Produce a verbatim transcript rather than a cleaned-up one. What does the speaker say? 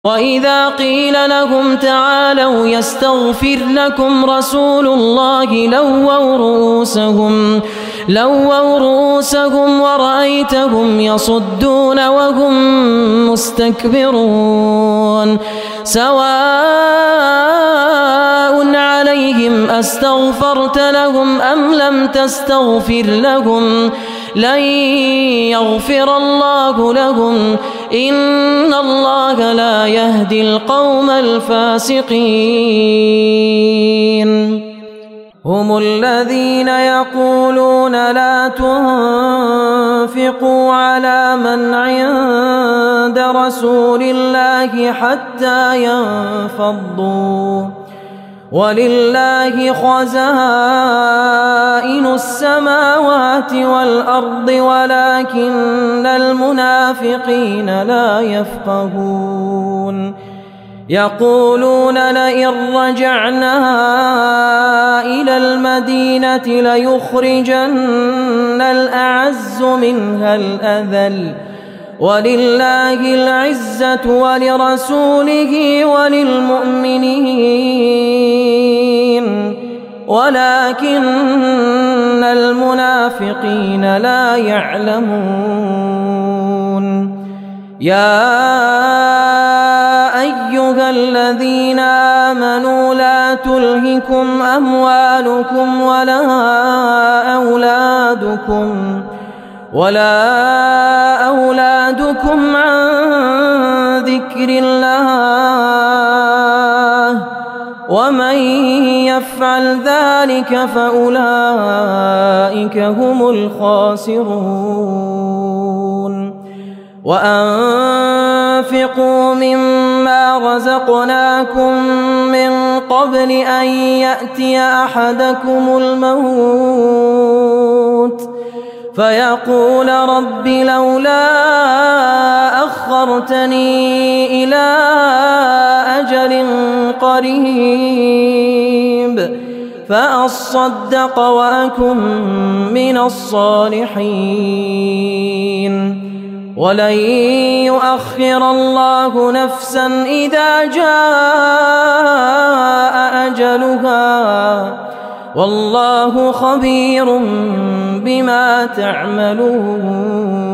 وإذا قيل لهم تعالوا يستغفر لكم رسول الله لووا رؤوسهم لووا رؤوسهم ورأيتهم يصدون وهم مستكبرون سواء عليهم أستغفرت لهم أم لم تستغفر لهم لن يغفر الله لهم إن الله لا يهدي القوم الفاسقين هم الذين يقولون لا تنفقوا على من عند رسول الله حتى ينفضوا ولله خزائن السماوات والأرض ولكن المنافقين لا يفقهون يقولون لئن رجعنا إلى المدينة ليخرجن الأعز منها الأذل ولله العزة ولرسوله وللمؤمنين ولكن المنافقين لا يعلمون يا أيها الذين آمنوا لا تلهكم أموالكم ولا أولادكم ولا أولادكم عن ذكر الله ومن يفعل ذلك فأولئك هم الخاسرون وأنفقوا مما رزقناكم من قبل أن يأتي أحدكم الموت فيقول رب لولا أخرتني إلى أجل قريب فأصدق وأكن من الصالحين ولن يؤخر الله نفسا إذا جاء أجلها والله خبير بما تعملون.